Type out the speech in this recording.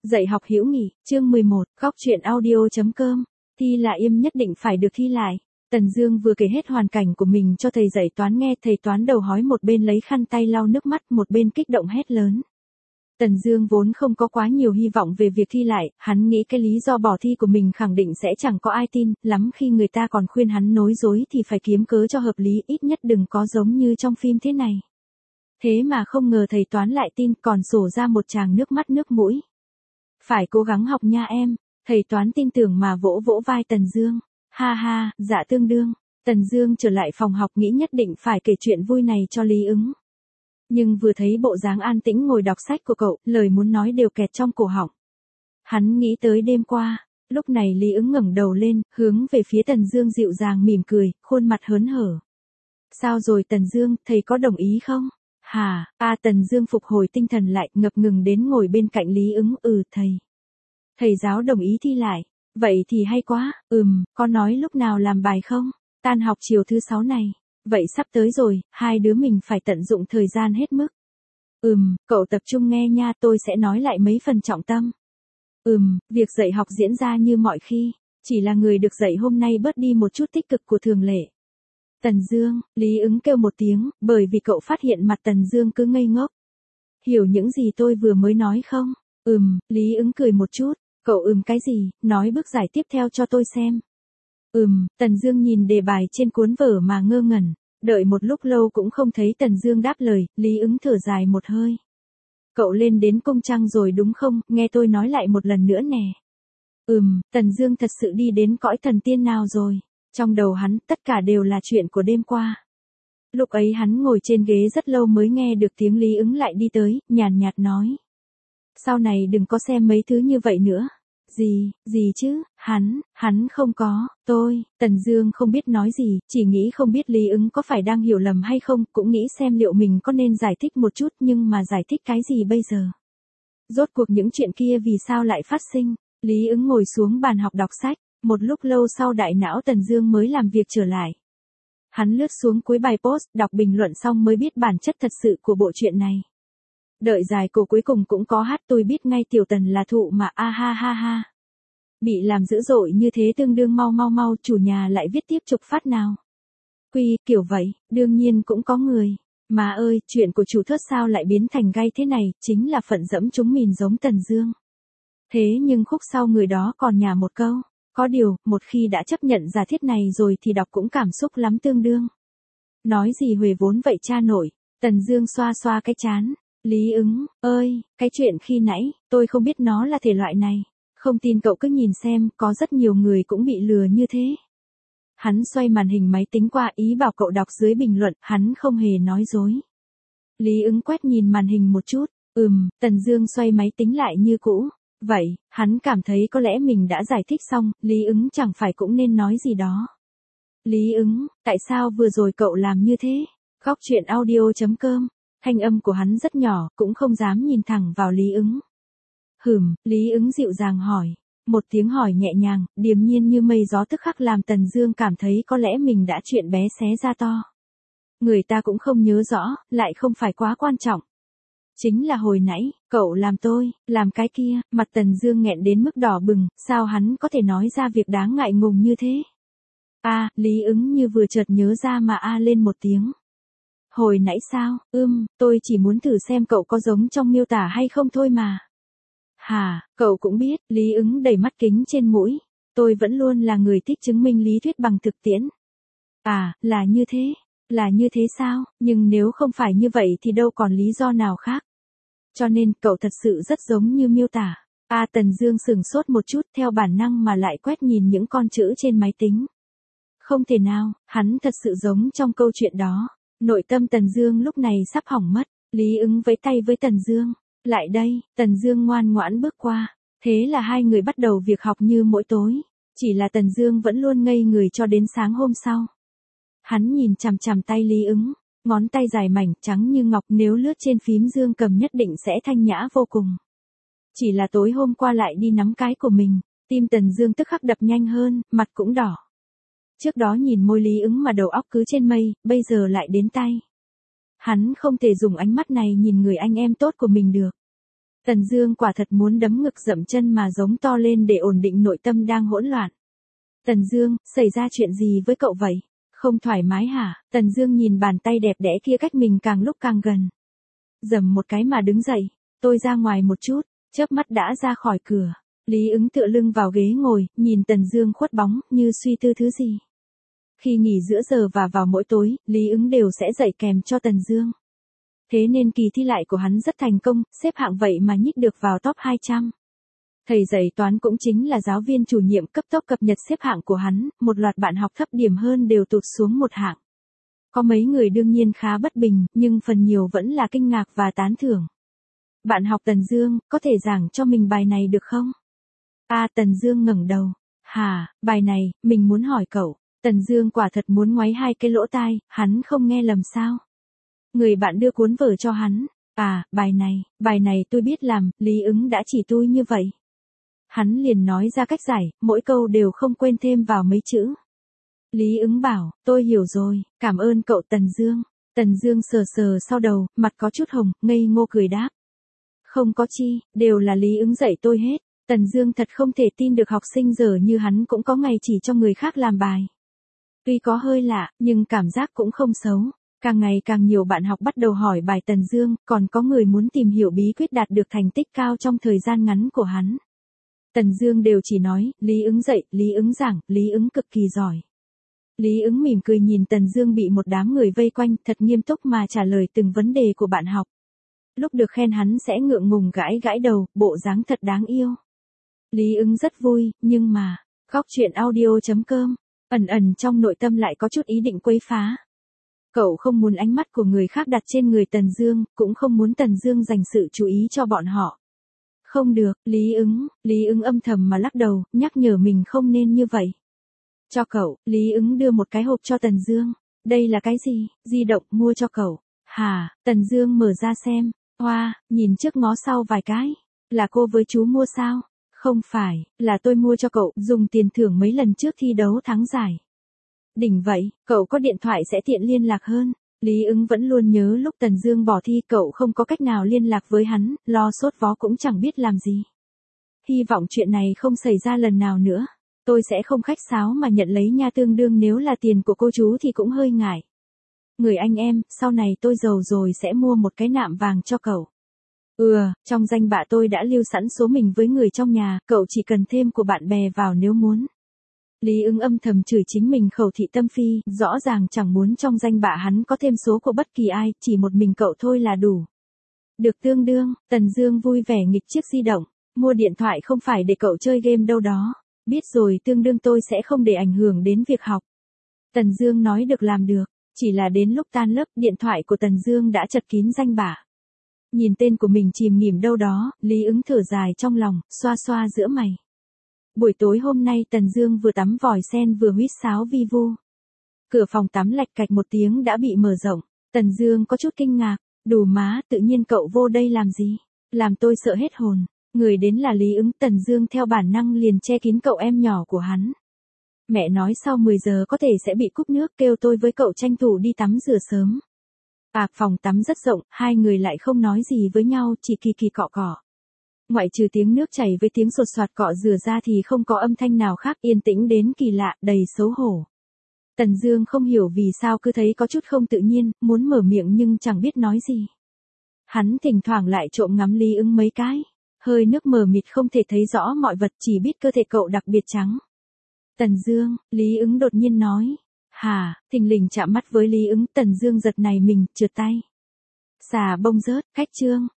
Dạy học hữu nghị, chương 11, góc truyện audio.com. Thi là im nhất định phải được thi lại. Tần Dương vừa kể hết hoàn cảnh của mình cho thầy dạy toán nghe, thầy toán đầu hói một bên lấy khăn tay lau nước mắt, một bên kích động hét lớn. Tần Dương vốn không có quá nhiều hy vọng về việc thi lại, hắn nghĩ cái lý do bỏ thi của mình khẳng định sẽ chẳng có ai tin, lắm khi người ta còn khuyên hắn nói dối thì phải kiếm cớ cho hợp lý, ít nhất đừng có giống như trong phim thế này. Thế mà không ngờ thầy toán lại tin, còn sổ ra một tràng nước mắt nước mũi. Phải cố gắng học nha em, thầy toán tin tưởng mà vỗ vỗ vai Tần Dương. Ha ha, dạ tương đương. Tần Dương trở lại phòng học nghĩ nhất định phải kể chuyện vui này cho Lý Ứng. Nhưng vừa thấy bộ dáng an tĩnh ngồi đọc sách của cậu, lời muốn nói đều kẹt trong cổ họng. Hắn nghĩ tới đêm qua, lúc này Lý Ứng ngẩng đầu lên, hướng về phía Tần Dương dịu dàng mỉm cười, khuôn mặt hớn hở. Sao rồi Tần Dương, thầy có đồng ý không? Hả, Tần Dương phục hồi tinh thần lại, ngập ngừng đến ngồi bên cạnh Lý Ứng, thầy. Thầy giáo đồng ý thi lại, vậy thì hay quá, có nói lúc nào làm bài không? Tan học chiều thứ 6 này, vậy sắp tới rồi, hai đứa mình phải tận dụng thời gian hết mức. Cậu tập trung nghe nha, tôi sẽ nói lại mấy phần trọng tâm. Việc dạy học diễn ra như mọi khi, chỉ là người được dạy hôm nay bớt đi một chút tích cực của thường lệ. Tần Dương, Lý Ứng kêu một tiếng, bởi vì cậu phát hiện mặt Tần Dương cứ ngây ngốc. Hiểu những gì tôi vừa mới nói không? Lý Ứng cười một chút, cậu cái gì, nói bước giải tiếp theo cho tôi xem. Tần Dương nhìn đề bài trên cuốn vở mà ngơ ngẩn, đợi một lúc lâu cũng không thấy Tần Dương đáp lời, Lý Ứng thở dài một hơi. Cậu lên đến cung trăng rồi đúng không, nghe tôi nói lại một lần nữa nè. Tần Dương thật sự đi đến cõi thần tiên nào rồi. Trong đầu hắn, tất cả đều là chuyện của đêm qua. Lúc ấy hắn ngồi trên ghế rất lâu mới nghe được tiếng Lý Ứng lại đi tới, nhàn nhạt nói. Sau này đừng có xem mấy thứ như vậy nữa. Gì chứ, hắn không có, Tần Dương không biết nói gì, chỉ nghĩ không biết Lý Ứng có phải đang hiểu lầm hay không, cũng nghĩ xem liệu mình có nên giải thích một chút, nhưng mà giải thích cái gì bây giờ? Rốt cuộc những chuyện kia vì sao lại phát sinh? Lý Ứng ngồi xuống bàn học đọc sách. Một lúc lâu sau đại não Tần Dương mới làm việc trở lại. Hắn lướt xuống cuối bài post, đọc bình luận xong mới biết bản chất thật sự của bộ truyện này. Đợi dài cổ cuối cùng cũng có hát, tôi biết ngay tiểu Tần là thụ mà ha ha ha. Bị làm dữ dội như thế tương đương mau chủ nhà lại viết tiếp trục phát nào. Kiểu vậy, đương nhiên cũng có người. Mà ơi, chuyện của chủ thớt sao lại biến thành gay thế này, chính là phận dẫm chúng mình giống Tần Dương. Thế nhưng khúc sau người đó còn nhả một câu. Có điều, một khi đã chấp nhận giả thiết này rồi thì đọc cũng cảm xúc lắm tương đương. Nói gì huề vốn vậy cha nội, Tần Dương xoa xoa cái trán. Lý Ứng, ơi, cái chuyện khi nãy, tôi không biết nó là thể loại này. Không tin cậu cứ nhìn xem, có rất nhiều người cũng bị lừa như thế. Hắn xoay màn hình máy tính qua, ý bảo cậu đọc dưới bình luận, hắn không hề nói dối. Lý Ứng quét nhìn màn hình một chút, Tần Dương xoay máy tính lại như cũ. Vậy, hắn cảm thấy có lẽ mình đã giải thích xong, Lý Ứng chẳng phải cũng nên nói gì đó. Lý Ứng, tại sao vừa rồi cậu làm như thế? Góc truyện audio.com. Thanh âm của hắn rất nhỏ, cũng không dám nhìn thẳng vào Lý Ứng. Lý Ứng dịu dàng hỏi. Một tiếng hỏi nhẹ nhàng, điềm nhiên như mây gió tức khắc làm Tần Dương cảm thấy có lẽ mình đã chuyện bé xé ra to. Người ta cũng không nhớ rõ, lại không phải quá quan trọng. Chính là hồi nãy, cậu làm cái kia, mặt Tần Dương nghẹn đến mức đỏ bừng, sao hắn có thể nói ra việc đáng ngại ngùng như thế? Lý Ứng như vừa chợt nhớ ra mà lên một tiếng. Hồi nãy sao, tôi chỉ muốn thử xem cậu có giống trong miêu tả hay không thôi mà. Hả, cậu cũng biết, Lý Ứng đầy mắt kính trên mũi. Tôi vẫn luôn là người thích chứng minh lý thuyết bằng thực tiễn. Là như thế sao, nhưng nếu không phải như vậy thì đâu còn lý do nào khác. Cho nên, cậu thật sự rất giống như miêu tả. Tần Dương sửng sốt một chút theo bản năng mà lại quét nhìn những con chữ trên máy tính. Không thể nào, hắn thật sự giống trong câu chuyện đó. Nội tâm Tần Dương lúc này sắp hỏng mất. Lý Ứng vẫy tay với Tần Dương. Lại đây, Tần Dương ngoan ngoãn bước qua. Thế là hai người bắt đầu việc học như mỗi tối. Chỉ là Tần Dương vẫn luôn ngây người cho đến sáng hôm sau. Hắn nhìn chằm chằm tay Lý Ứng. Ngón tay dài mảnh trắng như ngọc, nếu lướt trên phím dương cầm nhất định sẽ thanh nhã vô cùng. Chỉ là tối hôm qua lại đi nắm cái của mình, tim Tần Dương tức khắc đập nhanh hơn, mặt cũng đỏ. Trước đó nhìn môi Lý Ứng mà đầu óc cứ trên mây, bây giờ lại đến tay. Hắn không thể dùng ánh mắt này nhìn người anh em tốt của mình được. Tần Dương quả thật muốn đấm ngực dậm chân mà giống to lên để ổn định nội tâm đang hỗn loạn. Tần Dương, xảy ra chuyện gì với cậu vậy? Không thoải mái hả? Tần Dương nhìn bàn tay đẹp đẽ kia cách mình càng lúc càng gần. Rầm một cái mà đứng dậy, tôi ra ngoài một chút, chớp mắt đã ra khỏi cửa. Lý Ứng tựa lưng vào ghế ngồi, nhìn Tần Dương khuất bóng, như suy tư thứ gì. Khi nghỉ giữa giờ và vào mỗi tối, Lý Ứng đều sẽ dạy kèm cho Tần Dương. Thế nên kỳ thi lại của hắn rất thành công, xếp hạng vậy mà nhích được vào top 200. Thầy dạy toán cũng chính là giáo viên chủ nhiệm cấp tốc cập nhật xếp hạng của hắn, một loạt bạn học thấp điểm hơn đều tụt xuống một hạng. Có mấy người đương nhiên khá bất bình, nhưng phần nhiều vẫn là kinh ngạc và tán thưởng. Bạn học Tần Dương, có thể giảng cho mình bài này được không? Tần Dương ngẩng đầu. Hả, bài này, mình muốn hỏi cậu. Tần Dương quả thật muốn ngoáy hai cái lỗ tai, hắn không nghe lầm sao? Người bạn đưa cuốn vở cho hắn. Bài này tôi biết làm, Lý Ứng đã chỉ tôi như vậy. Hắn liền nói ra cách giải, mỗi câu đều không quên thêm vào mấy chữ. Lý Ứng bảo, tôi hiểu rồi, cảm ơn cậu Tần Dương. Tần Dương sờ sờ sau đầu, mặt có chút hồng, ngây ngô cười đáp. Không có chi, đều là Lý Ứng dạy tôi hết. Tần Dương thật không thể tin được học sinh dở như hắn cũng có ngày chỉ cho người khác làm bài. Tuy có hơi lạ, nhưng cảm giác cũng không xấu. Càng ngày càng nhiều bạn học bắt đầu hỏi bài Tần Dương, còn có người muốn tìm hiểu bí quyết đạt được thành tích cao trong thời gian ngắn của hắn. Tần Dương đều chỉ nói, Lý Ứng dạy, Lý Ứng giảng, Lý Ứng cực kỳ giỏi. Lý Ứng mỉm cười nhìn Tần Dương bị một đám người vây quanh, thật nghiêm túc mà trả lời từng vấn đề của bạn học. Lúc được khen hắn sẽ ngượng ngùng gãi gãi đầu, bộ dáng thật đáng yêu. Lý Ứng rất vui, nhưng mà, Góc Truyện Audio.com, ẩn trong nội tâm lại có chút ý định quấy phá. Cậu không muốn ánh mắt của người khác đặt trên người Tần Dương, cũng không muốn Tần Dương dành sự chú ý cho bọn họ. Không được, Lý Ứng âm thầm mà lắc đầu, nhắc nhở mình không nên như vậy. Cho cậu, Lý Ứng đưa một cái hộp cho Tần Dương. Đây là cái gì? Di động mua cho cậu. Hả? Tần Dương mở ra xem. Hoa, nhìn trước ngó sau vài cái. Là cô với chú mua sao? Không phải, là tôi mua cho cậu, dùng tiền thưởng mấy lần trước thi đấu thắng giải. Đỉnh vậy, cậu có điện thoại sẽ tiện liên lạc hơn. Lý Ứng vẫn luôn nhớ lúc Tần Dương bỏ thi cậu không có cách nào liên lạc với hắn, lo sốt vó cũng chẳng biết làm gì. Hy vọng chuyện này không xảy ra lần nào nữa. Tôi sẽ không khách sáo mà nhận lấy nha, tương đương nếu là tiền của cô chú thì cũng hơi ngại. Người anh em, sau này tôi giàu rồi sẽ mua một cái nạm vàng cho cậu. Trong danh bạ tôi đã lưu sẵn số mình với người trong nhà, cậu chỉ cần thêm của bạn bè vào nếu muốn. Lý Ứng âm thầm chửi chính mình khẩu thị tâm phi, rõ ràng chẳng muốn trong danh bạ hắn có thêm số của bất kỳ ai, chỉ một mình cậu thôi là đủ. Được tương đương, Tần Dương vui vẻ nghịch chiếc di động, mua điện thoại không phải để cậu chơi game đâu đó. Biết rồi, tương đương tôi sẽ không để ảnh hưởng đến việc học. Tần Dương nói được làm được, chỉ là đến lúc tan lớp, điện thoại của Tần Dương đã chật kín danh bạ. Nhìn tên của mình chìm nghỉm đâu đó, Lý Ứng thở dài trong lòng, xoa xoa giữa mày. Buổi tối hôm nay Tần Dương vừa tắm vòi sen vừa huýt sáo vi vu. Cửa phòng tắm lạch cạch một tiếng đã bị mở rộng. Tần Dương có chút kinh ngạc, đù má, tự nhiên cậu vô đây làm gì? Làm tôi sợ hết hồn. Người đến là Lý Ứng. Tần Dương theo bản năng liền che kín cậu em nhỏ của hắn. Mẹ nói sau 10 giờ có thể sẽ bị cúp nước, kêu tôi với cậu tranh thủ đi tắm rửa sớm. Phòng tắm rất rộng, hai người lại không nói gì với nhau, chỉ kỳ kỳ cọ cọ. Ngoại trừ tiếng nước chảy với tiếng sột soạt cọ rửa ra thì không có âm thanh nào khác, yên tĩnh đến kỳ lạ, đầy xấu hổ. Tần Dương không hiểu vì sao cứ thấy có chút không tự nhiên, muốn mở miệng nhưng chẳng biết nói gì. Hắn thỉnh thoảng lại trộm ngắm Lý Ứng mấy cái. Hơi nước mờ mịt không thể thấy rõ mọi vật, chỉ biết cơ thể cậu đặc biệt trắng. Tần Dương, Lý Ứng đột nhiên nói. Hả, thình lình chạm mắt với Lý Ứng, Tần Dương giật nảy mình, trượt tay. Xà bông rớt, khách chương.